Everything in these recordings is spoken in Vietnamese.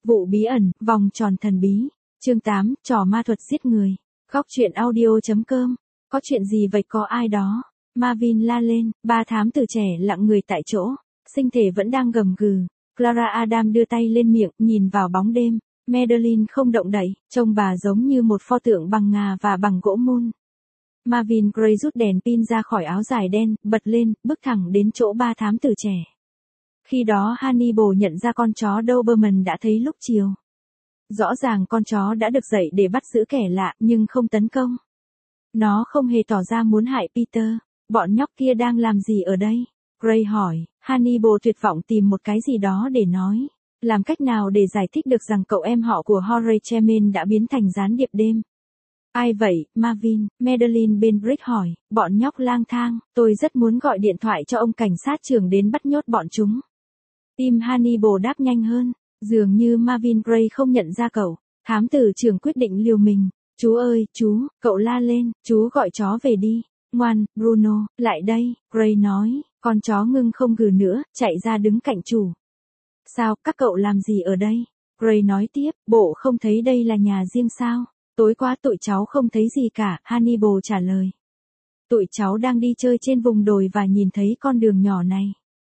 Vụ bí ẩn, vòng tròn thần bí. Chương 8, trò ma thuật giết người. Góc truyện audio.com. Có chuyện gì vậy, có ai đó? Marvin la lên, ba thám tử trẻ lặng người tại chỗ. Sinh thể vẫn đang gầm gừ. Clara Adam đưa tay lên miệng, nhìn vào bóng đêm. Madeline không động đậy, trông bà giống như một pho tượng bằng ngà và bằng gỗ mun. Marvin Gray rút đèn pin ra khỏi áo dài đen, bật lên, bước thẳng đến chỗ ba thám tử trẻ. Khi đó Hannibal nhận ra con chó Doberman đã thấy lúc chiều. Rõ ràng con chó đã được dạy để bắt giữ kẻ lạ nhưng không tấn công. Nó không hề tỏ ra muốn hại Peter. Bọn nhóc kia đang làm gì ở đây? Gray hỏi. Hannibal tuyệt vọng tìm một cái gì đó để nói. Làm cách nào để giải thích được rằng cậu em họ của Horace Chemin đã biến thành gián điệp đêm? Ai vậy, Marvin? Madeline Benbrick hỏi. Bọn nhóc lang thang, tôi rất muốn gọi điện thoại cho ông cảnh sát trưởng đến bắt nhốt bọn chúng. Tim Hannibal đáp nhanh hơn. Dường như Marvin Gray không nhận ra cậu. Thám tử trưởng quyết định liều mình. Chú ơi, chú, cậu la lên, chú gọi chó về đi. Ngoan, Bruno, lại đây, Gray nói. Con chó ngưng không gừ nữa, chạy ra đứng cạnh chủ. Sao, các cậu làm gì ở đây? Gray nói tiếp, bộ không thấy đây là nhà riêng sao? Tối qua tụi cháu không thấy gì cả, Hannibal trả lời. Tụi cháu đang đi chơi trên vùng đồi và nhìn thấy con đường nhỏ này.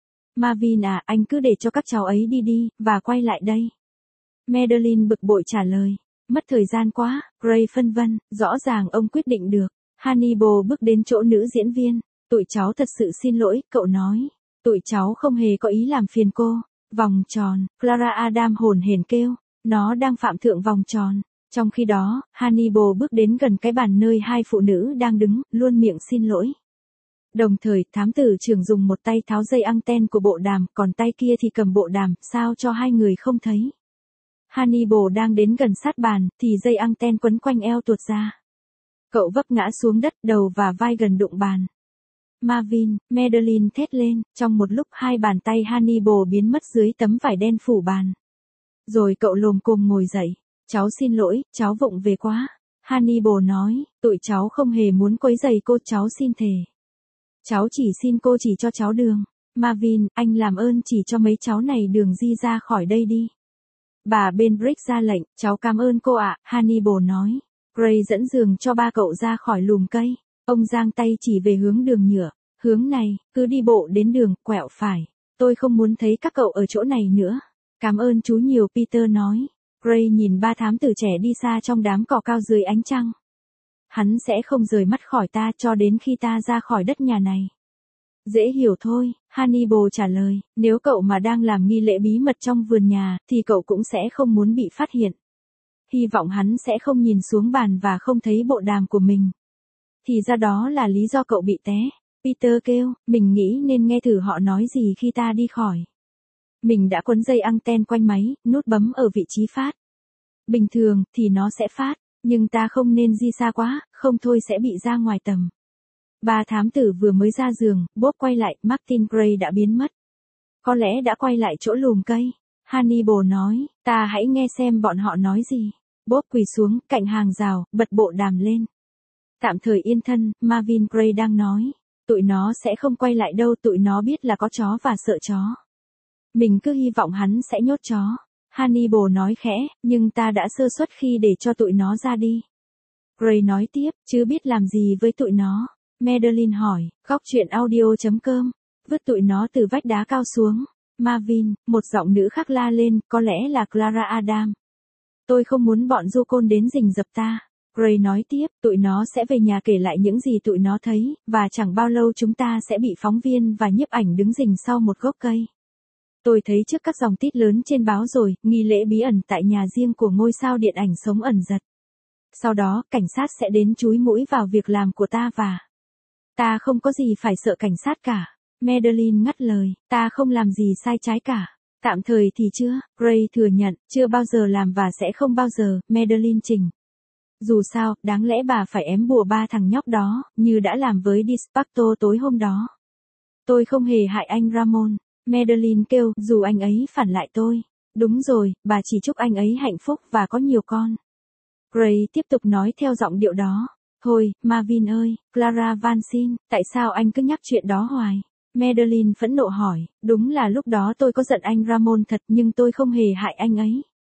Marvin à, anh cứ để cho các cháu ấy đi đi, và quay lại đây. Madeline bực bội trả lời. Mất thời gian quá, Gray phân vân, rõ ràng ông quyết định được. Hannibal bước đến chỗ nữ diễn viên. Tụi cháu thật sự xin lỗi, cậu nói. Tụi cháu không hề có ý làm phiền cô. Vòng tròn, Clara Adam hồn hển kêu. Nó đang phạm thượng vòng tròn. Trong khi đó, Hannibal bước đến gần cái bàn nơi hai phụ nữ đang đứng, luôn miệng xin lỗi. Đồng thời, thám tử trưởng dùng một tay tháo dây anten của bộ đàm, còn tay kia thì cầm bộ đàm, sao cho hai người không thấy. Hannibal đang đến gần sát bàn, thì dây anten quấn quanh eo tuột ra. Cậu vấp ngã xuống đất, đầu và vai gần đụng bàn. Marvin, Madeline thét lên, trong một lúc hai bàn tay Hannibal biến mất dưới tấm vải đen phủ bàn. Rồi cậu lồm cồm ngồi dậy. Cháu xin lỗi, cháu vụng về quá. Hannibal nói, tụi cháu không hề muốn quấy rầy cô, cháu xin thề. Cháu chỉ xin cô chỉ cho cháu đường. Marvin, anh làm ơn chỉ cho mấy cháu này đường di ra khỏi đây đi. Bà Benbrick ra lệnh, cháu cảm ơn cô ạ, Hannibal nói. Gray dẫn giường cho ba cậu ra khỏi lùm cây. Ông giang tay chỉ về hướng đường nhựa. Hướng này, cứ đi bộ đến đường, quẹo phải. Tôi không muốn thấy các cậu ở chỗ này nữa. Cảm ơn chú nhiều, Peter nói. Gray nhìn ba thám tử trẻ đi xa trong đám cỏ cao dưới ánh trăng. Hắn sẽ không rời mắt khỏi ta cho đến khi ta ra khỏi đất nhà này. Dễ hiểu thôi, Hannibal trả lời, nếu cậu mà đang làm nghi lễ bí mật trong vườn nhà, thì cậu cũng sẽ không muốn bị phát hiện. Hy vọng hắn sẽ không nhìn xuống bàn và không thấy bộ đàm của mình. Thì ra đó là lý do cậu bị té. Peter kêu, mình nghĩ nên nghe thử họ nói gì khi ta đi khỏi. Mình đã quấn dây anten quanh máy, nút bấm ở vị trí phát. Bình thường, thì nó sẽ phát, nhưng ta không nên di xa quá, không thôi sẽ bị ra ngoài tầm. Ba thám tử vừa mới ra giường, Bob quay lại, Martin Gray đã biến mất. Có lẽ đã quay lại chỗ lùm cây. Hannibal nói, ta hãy nghe xem bọn họ nói gì. Bob quỳ xuống, cạnh hàng rào, bật bộ đàm lên. Tạm thời yên thân, Marvin Gray đang nói. Tụi nó sẽ không quay lại đâu, tụi nó biết là có chó và sợ chó. Mình cứ hy vọng hắn sẽ nhốt chó. Hannibal nói khẽ, nhưng ta đã sơ suất khi để cho tụi nó ra đi. Gray nói tiếp, chứ biết làm gì với tụi nó. Madeline hỏi, góc truyện audio.com. Vứt tụi nó từ vách đá cao xuống. Marvin, một giọng nữ khác la lên, có lẽ là Clara Adam. Tôi không muốn bọn du côn đến rình rập ta. Gray nói tiếp, tụi nó sẽ về nhà kể lại những gì tụi nó thấy, và chẳng bao lâu chúng ta sẽ bị phóng viên và nhiếp ảnh đứng rình sau một gốc cây. Tôi thấy trước các dòng tít lớn trên báo rồi, nghi lễ bí ẩn tại nhà riêng của ngôi sao điện ảnh sống ẩn giật. Sau đó, cảnh sát sẽ đến chúi mũi vào việc làm của ta và... Ta không có gì phải sợ cảnh sát cả. Madeline ngắt lời, ta không làm gì sai trái cả. Tạm thời thì chưa, Gray thừa nhận, chưa bao giờ làm và sẽ không bao giờ, Madeline trình. Dù sao, đáng lẽ bà phải ém bùa ba thằng nhóc đó, như đã làm với Dispacto tối hôm đó. Tôi không hề hại anh Ramon. Madeline kêu, dù anh ấy phản lại tôi. Đúng rồi, bà chỉ chúc anh ấy hạnh phúc và có nhiều con. Gray tiếp tục nói theo giọng điệu đó. Thôi, Marvin ơi, Clara van xin, tại sao anh cứ nhắc chuyện đó hoài? Madeline phẫn nộ hỏi, đúng là lúc đó tôi có giận anh Ramon thật nhưng tôi không hề hại anh ấy.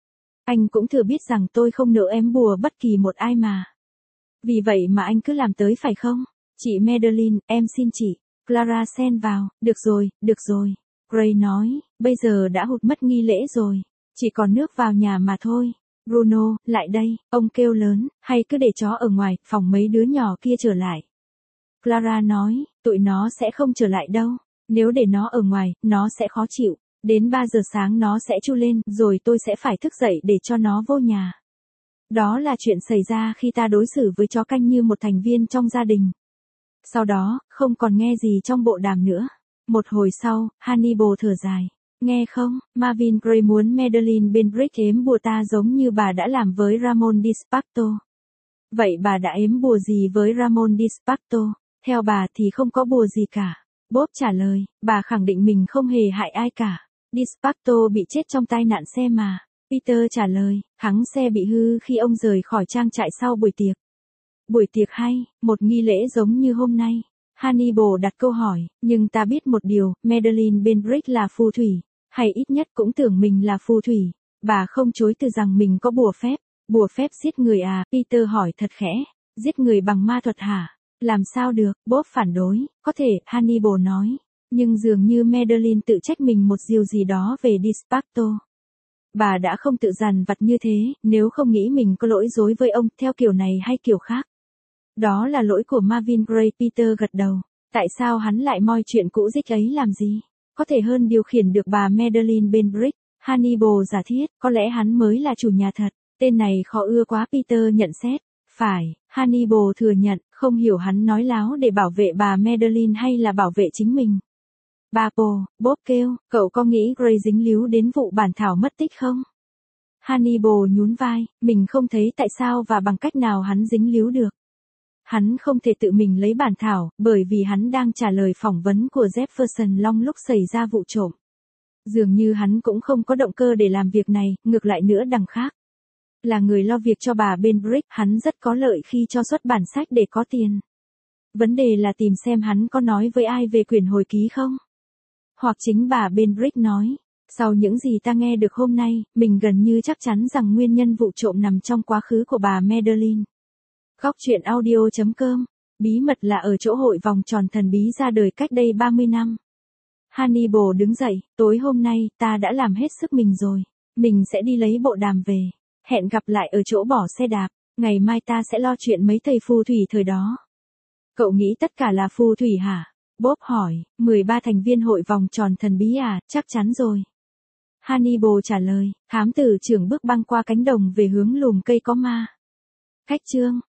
Anh cũng thừa biết rằng tôi không nỡ ém bùa bất kỳ một ai mà. Vì vậy mà anh cứ làm tới phải không? Chị Madeline, em xin chị. Clara xen vào, được rồi. Gray nói, bây giờ đã hụt mất nghi lễ rồi. Chỉ còn nước vào nhà mà thôi. Bruno, lại đây, ông kêu lớn, hay cứ để chó ở ngoài, phòng mấy đứa nhỏ kia trở lại. Clara nói, tụi nó sẽ không trở lại đâu. Nếu để nó ở ngoài, nó sẽ khó chịu. Đến 3 giờ sáng nó sẽ tru lên, rồi tôi sẽ phải thức dậy để cho nó vô nhà. Đó là chuyện xảy ra khi ta đối xử với chó canh như một thành viên trong gia đình. Sau đó, không còn nghe gì trong bộ đàm nữa. Một hồi sau, Hannibal thở dài. Nghe không, Marvin Gray muốn Madeline Benbrick ếm bùa ta giống như bà đã làm với Ramon Dispacto. Vậy bà đã ếm bùa gì với Ramon Dispacto? Theo bà thì không có bùa gì cả. Bob trả lời, bà khẳng định mình không hề hại ai cả. Dispacto bị chết trong tai nạn xe mà. Peter trả lời, thắng xe bị hư khi ông rời khỏi trang trại sau buổi tiệc. Buổi tiệc hay, một nghi lễ giống như hôm nay. Hannibal đặt câu hỏi, nhưng ta biết một điều, Madeline Benbrick là phù thủy, hay ít nhất cũng tưởng mình là phù thủy. Bà không chối từ rằng mình có bùa phép. Bùa phép giết người à? Peter hỏi thật khẽ. Giết người bằng ma thuật hả? Làm sao được? Bob phản đối. Có thể, Hannibal nói. Nhưng dường như Madeline tự trách mình một điều gì đó về Dispacto. Bà đã không tự dằn vặt như thế, nếu không nghĩ mình có lỗi dối với ông, theo kiểu này hay kiểu khác. Đó là lỗi của Marvin Gray. Peter gật đầu. Tại sao hắn lại moi chuyện cũ dích ấy làm gì? Có thể hơn điều khiển được bà Madeline Benbrick. Hannibal giả thiết, có lẽ hắn mới là chủ nhà thật. Tên này khó ưa quá. Peter nhận xét. Phải, Hannibal thừa nhận, không hiểu hắn nói láo để bảo vệ bà Madeline hay là bảo vệ chính mình. Bob kêu, cậu có nghĩ Gray dính líu đến vụ bản thảo mất tích không? Hannibal nhún vai, mình không thấy tại sao và bằng cách nào hắn dính líu được. Hắn không thể tự mình lấy bản thảo, bởi vì hắn đang trả lời phỏng vấn của Jefferson Long lúc xảy ra vụ trộm. Dường như hắn cũng không có động cơ để làm việc này, ngược lại nữa đằng khác. Là người lo việc cho bà Benbrick, hắn rất có lợi khi cho xuất bản sách để có tiền. Vấn đề là tìm xem hắn có nói với ai về quyển hồi ký không? Hoặc chính bà Benbrick nói, sau những gì ta nghe được hôm nay, mình gần như chắc chắn rằng nguyên nhân vụ trộm nằm trong quá khứ của bà Madeline. Góc truyện audio.com, bí mật là ở chỗ hội vòng tròn thần bí ra đời cách đây 30 năm. Hannibal đứng dậy, tối hôm nay, ta đã làm hết sức mình rồi. Mình sẽ đi lấy bộ đàm về. Hẹn gặp lại ở chỗ bỏ xe đạp. Ngày mai ta sẽ lo chuyện mấy thầy phù thủy thời đó. Cậu nghĩ tất cả là phù thủy hả? Bob hỏi, 13 thành viên hội vòng tròn thần bí à? Chắc chắn rồi. Hannibal trả lời, thám tử trưởng bước băng qua cánh đồng về hướng lùm cây có ma. Khách chương.